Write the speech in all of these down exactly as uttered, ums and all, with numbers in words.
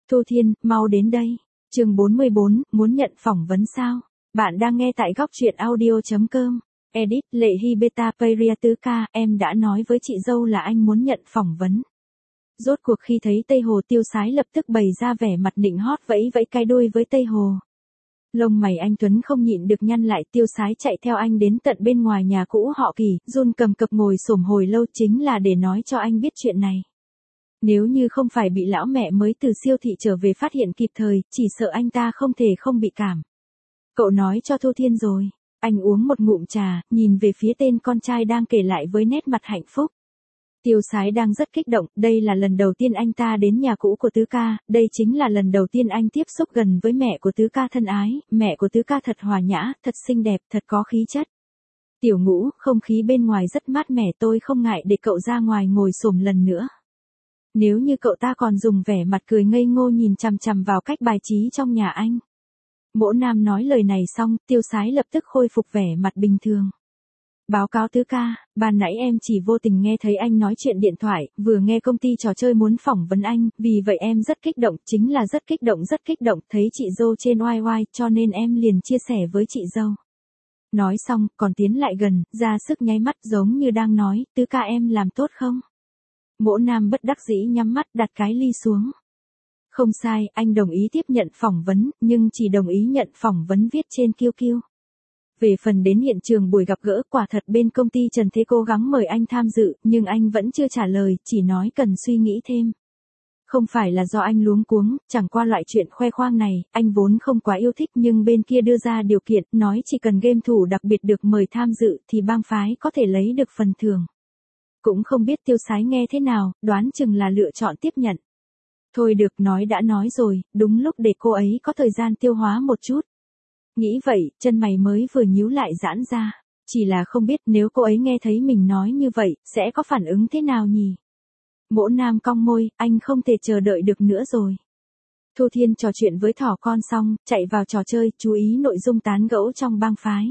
Thu Thiên, mau đến đây. Chương bốn mươi bốn, muốn nhận phỏng vấn sao? Bạn đang nghe tại góc truyện audio chấm com. Edit, Lệ Hy Beta Peria Tứ Ca, em đã nói với chị dâu là anh muốn nhận phỏng vấn. Rốt cuộc khi thấy Tây Hồ, Tiêu Sái lập tức bày ra vẻ mặt nịnh hót, vẫy vẫy cái đuôi với Tây Hồ. Lông mày anh Tuấn không nhịn được nhăn lại. Tiêu Sái chạy theo anh đến tận bên ngoài nhà cũ họ Kỳ, run cầm cập ngồi xổm hồi lâu chính là để nói cho anh biết chuyện này. Nếu như không phải bị lão mẹ mới từ siêu thị trở về phát hiện kịp thời, chỉ sợ anh ta không thể không bị cảm. Cậu nói cho Thu Thiên rồi. Anh uống một ngụm trà, nhìn về phía tên con trai đang kể lại với nét mặt hạnh phúc. Tiêu Sái đang rất kích động, đây là lần đầu tiên anh ta đến nhà cũ của Tứ Ca, đây chính là lần đầu tiên anh tiếp xúc gần với mẹ của Tứ Ca thân ái, mẹ của Tứ Ca thật hòa nhã, thật xinh đẹp, thật có khí chất. Tiểu Ngũ, không khí bên ngoài rất mát mẻ, tôi không ngại để cậu ra ngoài ngồi xổm lần nữa. Nếu như cậu ta còn dùng vẻ mặt cười ngây ngô nhìn chằm chằm vào cách bài trí trong nhà anh. Mỗ Nam nói lời này xong, Tiêu Sái lập tức khôi phục vẻ mặt bình thường. Báo cáo Tứ Ca, ban nãy em chỉ vô tình nghe thấy anh nói chuyện điện thoại, vừa nghe công ty trò chơi muốn phỏng vấn anh, vì vậy em rất kích động, chính là rất kích động rất kích động, thấy chị dâu trên oai oai, cho nên em liền chia sẻ với chị dâu. Nói xong, còn tiến lại gần, ra sức nháy mắt giống như đang nói, Tứ Ca em làm tốt không? Mỗ Nam bất đắc dĩ nhắm mắt đặt cái ly xuống. Không sai, anh đồng ý tiếp nhận phỏng vấn, nhưng chỉ đồng ý nhận phỏng vấn viết trên Kiêu Kiêu. Về phần đến hiện trường buổi gặp gỡ, quả thật bên công ty Trần Thế cố gắng mời anh tham dự, nhưng anh vẫn chưa trả lời, chỉ nói cần suy nghĩ thêm. Không phải là do anh luống cuống, chẳng qua loại chuyện khoe khoang này, anh vốn không quá yêu thích, nhưng bên kia đưa ra điều kiện, nói chỉ cần game thủ đặc biệt được mời tham dự thì bang phái có thể lấy được phần thưởng. Cũng không biết Tiêu Sái nghe thế nào, đoán chừng là lựa chọn tiếp nhận. Thôi được, nói đã nói rồi, đúng lúc để cô ấy có thời gian tiêu hóa một chút. Nghĩ vậy, chân mày mới vừa nhíu lại giãn ra. Chỉ là không biết nếu cô ấy nghe thấy mình nói như vậy, sẽ có phản ứng thế nào nhỉ? Mỗ Nam cong môi, anh không thể chờ đợi được nữa rồi. Thu Thiên trò chuyện với thỏ con xong, chạy vào trò chơi, chú ý nội dung tán gẫu trong bang phái.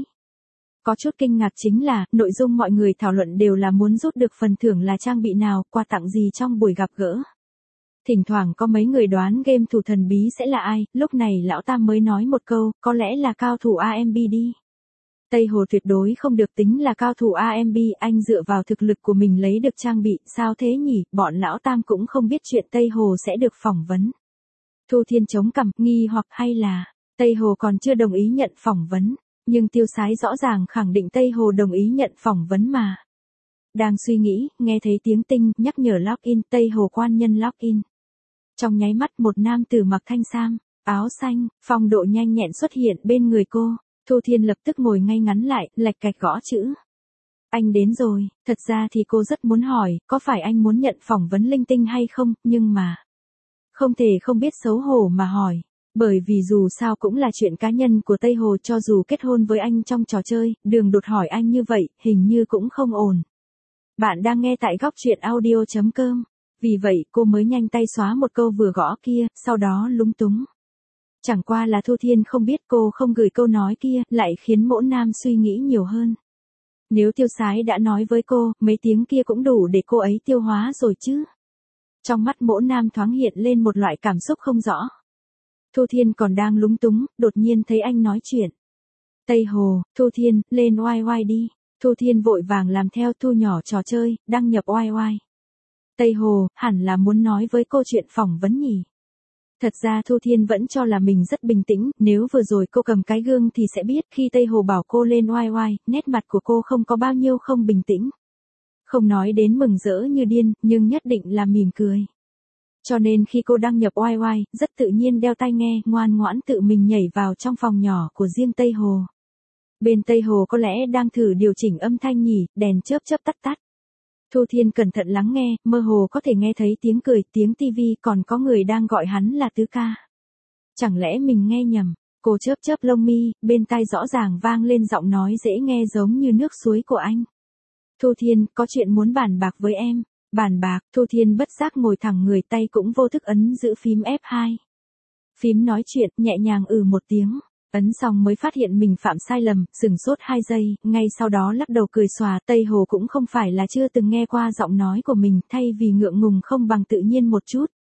Có chút kinh ngạc chính là, nội dung mọi người thảo luận đều là muốn rút được phần thưởng là trang bị nào, quà tặng gì trong buổi gặp gỡ. Thỉnh thoảng có mấy người đoán game thủ thần bí sẽ là ai, lúc này lão Tam mới nói một câu, có lẽ là cao thủ a em bê đi. Tây Hồ tuyệt đối không được tính là cao thủ a em bê, anh dựa vào thực lực của mình lấy được trang bị, sao thế nhỉ, bọn lão Tam cũng không biết chuyện Tây Hồ sẽ được phỏng vấn. Thu Thiên chống cằm, nghi hoặc hay là, Tây Hồ còn chưa đồng ý nhận phỏng vấn, nhưng Tiêu Sái rõ ràng khẳng định Tây Hồ đồng ý nhận phỏng vấn mà. Đang suy nghĩ, nghe thấy tiếng tinh, nhắc nhở login, Tây Hồ quan nhân login. Trong nháy mắt một nam tử mặc thanh sam, áo xanh, phong độ nhanh nhẹn xuất hiện bên người cô, Thu Thiên lập tức ngồi ngay ngắn lại, lạch cạch gõ chữ. Anh đến rồi, thật ra thì cô rất muốn hỏi, có phải anh muốn nhận phỏng vấn linh tinh hay không, nhưng mà... Không thể không biết xấu hổ mà hỏi, bởi vì dù sao cũng là chuyện cá nhân của Tây Hồ, cho dù kết hôn với anh trong trò chơi, đường đột hỏi anh như vậy, hình như cũng không ổn. Bạn đang nghe tại góc truyện audio chấm com. Vì vậy cô mới nhanh tay xóa một câu vừa gõ kia, sau đó lúng túng. Chẳng qua là Thu Thiên không biết cô không gửi câu nói kia, lại khiến Mỗ Nam suy nghĩ nhiều hơn. Nếu Tiêu Sái đã nói với cô, mấy tiếng kia cũng đủ để cô ấy tiêu hóa rồi chứ. Trong mắt Mỗ Nam thoáng hiện lên một loại cảm xúc không rõ. Thu Thiên còn đang lúng túng, đột nhiên thấy anh nói chuyện. Tây Hồ, Thu Thiên, lên oai oai đi. Thu Thiên vội vàng làm theo, thu nhỏ trò chơi, đăng nhập oai oai. Tây Hồ, hẳn là muốn nói với cô chuyện phỏng vấn nhỉ. Thật ra Thu Thiên vẫn cho là mình rất bình tĩnh, nếu vừa rồi cô cầm cái gương thì sẽ biết khi Tây Hồ bảo cô lên oai oai, nét mặt của cô không có bao nhiêu không bình tĩnh. Không nói đến mừng rỡ như điên, nhưng nhất định là mỉm cười. Cho nên khi cô đăng nhập oai oai, rất tự nhiên đeo tai nghe, ngoan ngoãn tự mình nhảy vào trong phòng nhỏ của riêng Tây Hồ. Bên Tây Hồ có lẽ đang thử điều chỉnh âm thanh nhỉ, đèn chớp chớp tắt tắt. Thu Thiên cẩn thận lắng nghe, mơ hồ có thể nghe thấy tiếng cười, tiếng tivi, còn có người đang gọi hắn là Tứ Ca. Chẳng lẽ mình nghe nhầm? Cô chớp chớp lông mi, bên tai rõ ràng vang lên giọng nói dễ nghe giống như nước suối của anh. Thu Thiên, có chuyện muốn bàn bạc với em. Bàn bạc, Thu Thiên bất giác ngồi thẳng người, tay cũng vô thức ấn giữ phím ép hai. Phím nói chuyện, nhẹ nhàng ừ một tiếng. Ấn xong mới phát hiện mình phạm sai lầm, sửng sốt hai giây, ngay sau đó lắc đầu cười xòa. Tây Hồ cũng không phải là chưa từng nghe qua giọng nói của mình, thay vì ngượng ngùng không bằng tự nhiên một chút.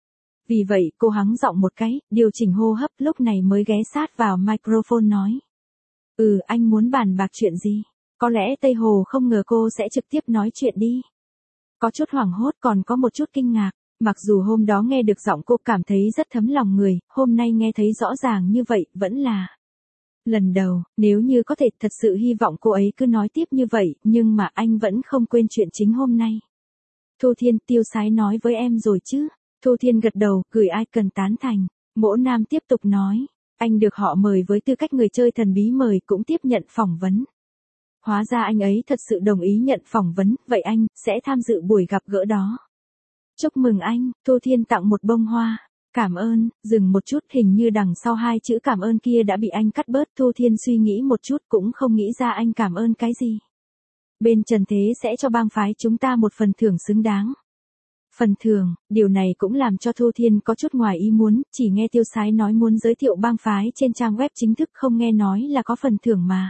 Vì vậy cô hắng giọng một cái, điều chỉnh hô hấp lúc này mới ghé sát vào microphone nói. Ừ, anh muốn bàn bạc chuyện gì? Có lẽ Tây Hồ không ngờ cô sẽ trực tiếp nói chuyện đi. Có chút hoảng hốt còn có một chút kinh ngạc, mặc dù hôm đó nghe được giọng cô cảm thấy rất thấm lòng người, hôm nay nghe thấy rõ ràng như vậy vẫn là lần đầu. Nếu như có thể thật sự hy vọng cô ấy cứ nói tiếp như vậy, nhưng mà anh vẫn không quên chuyện chính hôm nay. Thu Thiên, Tiêu Sái nói với em rồi chứ? Thu Thiên gật đầu, gửi icon tán thành. Mỗ Nam tiếp tục nói, anh được họ mời với tư cách người chơi thần bí mời cũng tiếp nhận phỏng vấn. Hóa ra anh ấy thật sự đồng ý nhận phỏng vấn, vậy anh sẽ tham dự buổi gặp gỡ đó. Chúc mừng anh, Thu Thiên tặng một bông hoa. Cảm ơn, dừng một chút, hình như đằng sau hai chữ cảm ơn kia đã bị anh cắt bớt. Thu Thiên suy nghĩ một chút cũng không nghĩ ra anh cảm ơn cái gì. Bên Trần Thế sẽ cho bang phái chúng ta một phần thưởng xứng đáng. Phần thưởng, điều này cũng làm cho Thu Thiên có chút ngoài ý muốn, chỉ nghe Tiêu Sái nói muốn giới thiệu bang phái trên trang web chính thức, không nghe nói là có phần thưởng mà.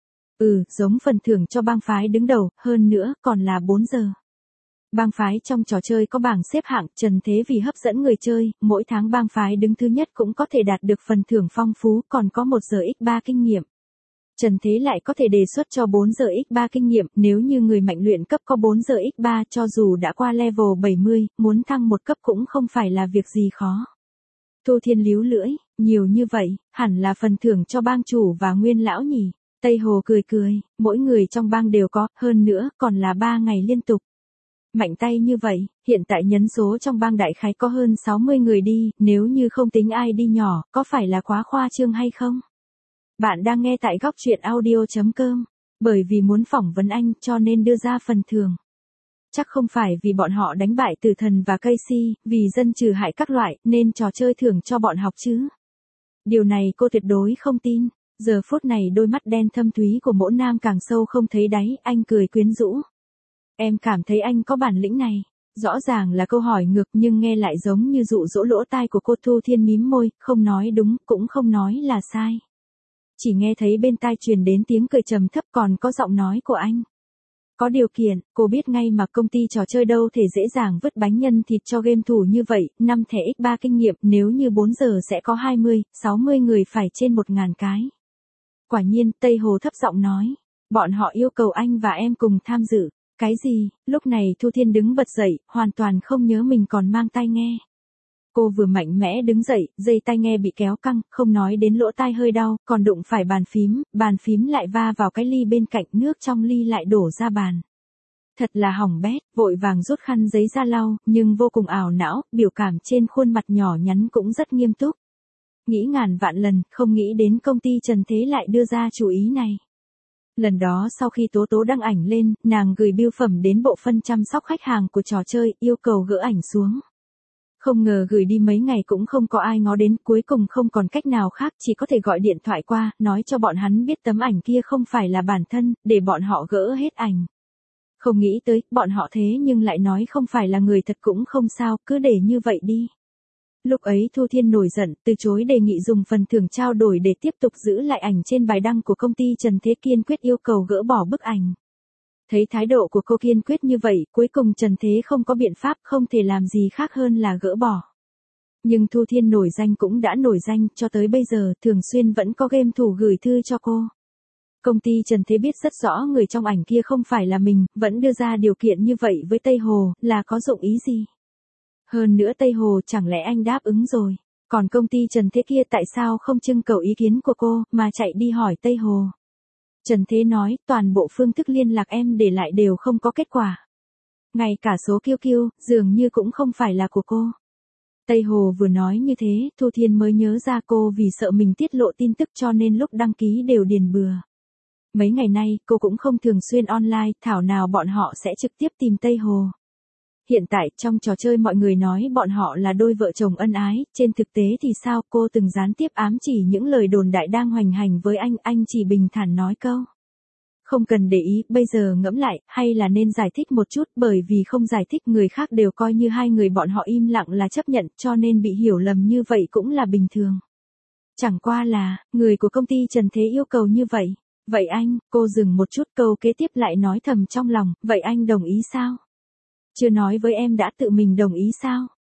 Ừ, giống phần thưởng cho bang phái đứng đầu, hơn nữa còn là bốn giờ. Bang phái trong trò chơi có bảng xếp hạng, Trần Thế vì hấp dẫn người chơi, mỗi tháng bang phái đứng thứ nhất cũng có thể đạt được phần thưởng phong phú, còn có một giờ nhân ba kinh nghiệm. Trần Thế lại có thể đề xuất cho bốn giờ nhân ba kinh nghiệm, nếu như người mạnh luyện cấp có bốn giờ nhân ba cho dù đã qua level bảy mươi, muốn thăng một cấp cũng không phải là việc gì khó. Thu Thiên líu lưỡi, nhiều như vậy, hẳn là phần thưởng cho bang chủ và nguyên lão nhỉ. Tây Hồ cười cười, mỗi người trong bang đều có, hơn nữa còn là ba ngày liên tục. Mạnh tay như vậy, hiện tại nhân số trong bang đại khái có hơn sáu mươi người đi, nếu như không tính ai đi nhỏ, có phải là quá khoa trương hay không? Bạn đang nghe tại góc truyện audio chấm com, bởi vì muốn phỏng vấn anh cho nên đưa ra phần thưởng. Chắc không phải vì bọn họ đánh bại Tử Thần và Casey, vì dân trừ hại các loại, nên trò chơi thưởng cho bọn học chứ. Điều này cô tuyệt đối không tin. Giờ phút này đôi mắt đen thâm thúy của Mỗ Nam càng sâu không thấy đáy, anh cười quyến rũ. Em cảm thấy anh có bản lĩnh này. Rõ ràng là câu hỏi ngược nhưng nghe lại giống như dụ dỗ lỗ tai của cô. Thu Thiên mím môi, không nói đúng, cũng không nói là sai. Chỉ nghe thấy bên tai truyền đến tiếng cười trầm thấp còn có giọng nói của anh. Có điều kiện, cô biết ngay mà công ty trò chơi đâu thể dễ dàng vứt bánh nhân thịt cho game thủ như vậy, năm thẻ nhân ba kinh nghiệm, nếu như bốn giờ sẽ có hai mươi, sáu mươi người phải trên một ngàn cái. Quả nhiên, Tây Hồ thấp giọng nói, bọn họ yêu cầu anh và em cùng tham dự. Cái gì? Lúc này Thu Thiên đứng bật dậy, hoàn toàn không nhớ mình còn mang tai nghe. Cô vừa mạnh mẽ đứng dậy, dây tai nghe bị kéo căng, không nói đến lỗ tai hơi đau, còn đụng phải bàn phím, bàn phím lại va vào cái ly bên cạnh, nước trong ly lại đổ ra bàn. Thật là hỏng bét, vội vàng rút khăn giấy ra lau, nhưng vô cùng ảo não, biểu cảm trên khuôn mặt nhỏ nhắn cũng rất nghiêm túc. Nghĩ ngàn vạn lần, không nghĩ đến công ty Trần Thế lại đưa ra chủ ý này. Lần đó sau khi Tố Tố đăng ảnh lên, nàng gửi bưu phẩm đến bộ phận chăm sóc khách hàng của trò chơi, yêu cầu gỡ ảnh xuống. Không ngờ gửi đi mấy ngày cũng không có ai ngó đến, cuối cùng không còn cách nào khác, chỉ có thể gọi điện thoại qua, nói cho bọn hắn biết tấm ảnh kia không phải là bản thân, để bọn họ gỡ hết ảnh. Không nghĩ tới, bọn họ thế nhưng lại nói không phải là người thật cũng không sao, cứ để như vậy đi. Lúc ấy Thu Thiên nổi giận, từ chối đề nghị dùng phần thưởng trao đổi để tiếp tục giữ lại ảnh trên bài đăng của công ty Trần Thế, kiên quyết yêu cầu gỡ bỏ bức ảnh. Thấy thái độ của cô kiên quyết như vậy, cuối cùng Trần Thế không có biện pháp, không thể làm gì khác hơn là gỡ bỏ. Nhưng Thu Thiên nổi danh cũng đã nổi danh, cho tới bây giờ thường xuyên vẫn có game thủ gửi thư cho cô. Công ty Trần Thế biết rất rõ người trong ảnh kia không phải là mình, vẫn đưa ra điều kiện như vậy với Tây Hồ, là có dụng ý gì? Hơn nữa Tây Hồ chẳng lẽ anh đáp ứng rồi, còn công ty Trần Thế kia tại sao không trưng cầu ý kiến của cô, mà chạy đi hỏi Tây Hồ? Trần Thế nói, toàn bộ phương thức liên lạc em để lại đều không có kết quả. Ngay cả số kiu kiu, dường như cũng không phải là của cô. Tây Hồ vừa nói như thế, Thu Thiên mới nhớ ra cô vì sợ mình tiết lộ tin tức cho nên lúc đăng ký đều điền bừa. Mấy ngày nay, cô cũng không thường xuyên online, thảo nào bọn họ sẽ trực tiếp tìm Tây Hồ. Hiện tại, trong trò chơi mọi người nói bọn họ là đôi vợ chồng ân ái, trên thực tế thì sao? Cô từng gián tiếp ám chỉ những lời đồn đại đang hoành hành với anh, anh chỉ bình thản nói câu. Không cần để ý, bây giờ ngẫm lại, hay là nên giải thích một chút, bởi vì không giải thích người khác đều coi như hai người bọn họ im lặng là chấp nhận, cho nên bị hiểu lầm như vậy cũng là bình thường. Chẳng qua là, người của công ty Trần Thế yêu cầu như vậy. Vậy anh, cô dừng một chút, câu kế tiếp lại nói thầm trong lòng, vậy anh đồng ý sao? Chưa nói với em đã tự mình đồng ý sao?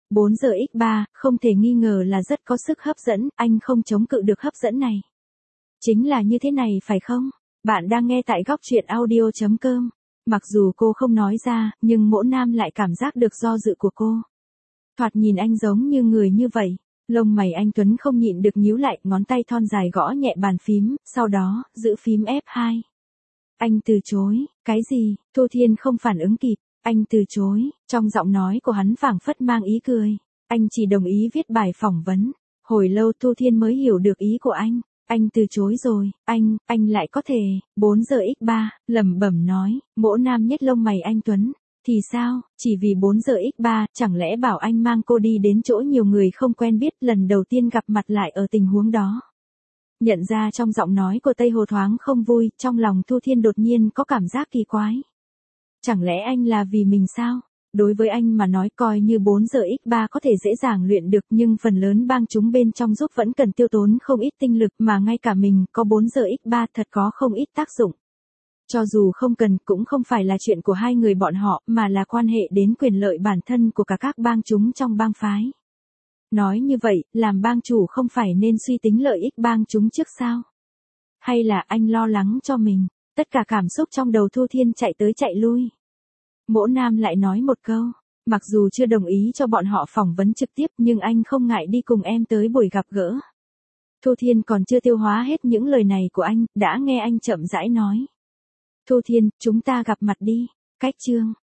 bốn giờ x ba, không thể nghi ngờ là rất có sức hấp dẫn, anh không chống cự được hấp dẫn này. Chính là như thế này phải không? Bạn đang nghe tại góc truyện audio.com. Mặc dù cô không nói ra, nhưng Mỗ Nam lại cảm giác được do dự của cô. Thoạt nhìn anh giống như người như vậy. Lông mày anh Tuấn không nhịn được nhíu lại, ngón tay thon dài gõ nhẹ bàn phím, sau đó, giữ phím ép hai. Anh từ chối, cái gì? Thu Thiên không phản ứng kịp, anh từ chối, trong giọng nói của hắn phảng phất mang ý cười. Anh chỉ đồng ý viết bài phỏng vấn. Hồi lâu Thu Thiên mới hiểu được ý của anh. Anh từ chối rồi, anh, anh lại có thể, bốn giờ x ba, lẩm bẩm nói, Mỗ Nam nhếch lông mày anh Tuấn. Thì sao, chỉ vì bốn giờ x ba, chẳng lẽ bảo anh mang cô đi đến chỗ nhiều người không quen biết lần đầu tiên gặp mặt lại ở tình huống đó. Nhận ra trong giọng nói của Tây Hồ thoáng không vui, trong lòng Thu Thiên đột nhiên có cảm giác kỳ quái. Chẳng lẽ anh là vì mình sao? Đối với anh mà nói coi như bốn giờ x ba có thể dễ dàng luyện được nhưng phần lớn bang chúng bên trong giúp vẫn cần tiêu tốn không ít tinh lực mà ngay cả mình có bốn giờ x ba thật có không ít tác dụng. Cho dù không cần cũng không phải là chuyện của hai người bọn họ mà là quan hệ đến quyền lợi bản thân của cả các bang chúng trong bang phái. Nói như vậy, làm bang chủ không phải nên suy tính lợi ích bang chúng trước sao? Hay là anh lo lắng cho mình? Tất cả cảm xúc trong đầu Thu Thiên chạy tới chạy lui. Mỗ Nam lại nói một câu, mặc dù chưa đồng ý cho bọn họ phỏng vấn trực tiếp nhưng anh không ngại đi cùng em tới buổi gặp gỡ. Thu Thiên còn chưa tiêu hóa hết những lời này của anh, đã nghe anh chậm rãi nói. Thu Thiên, chúng ta gặp mặt đi. Cách chương.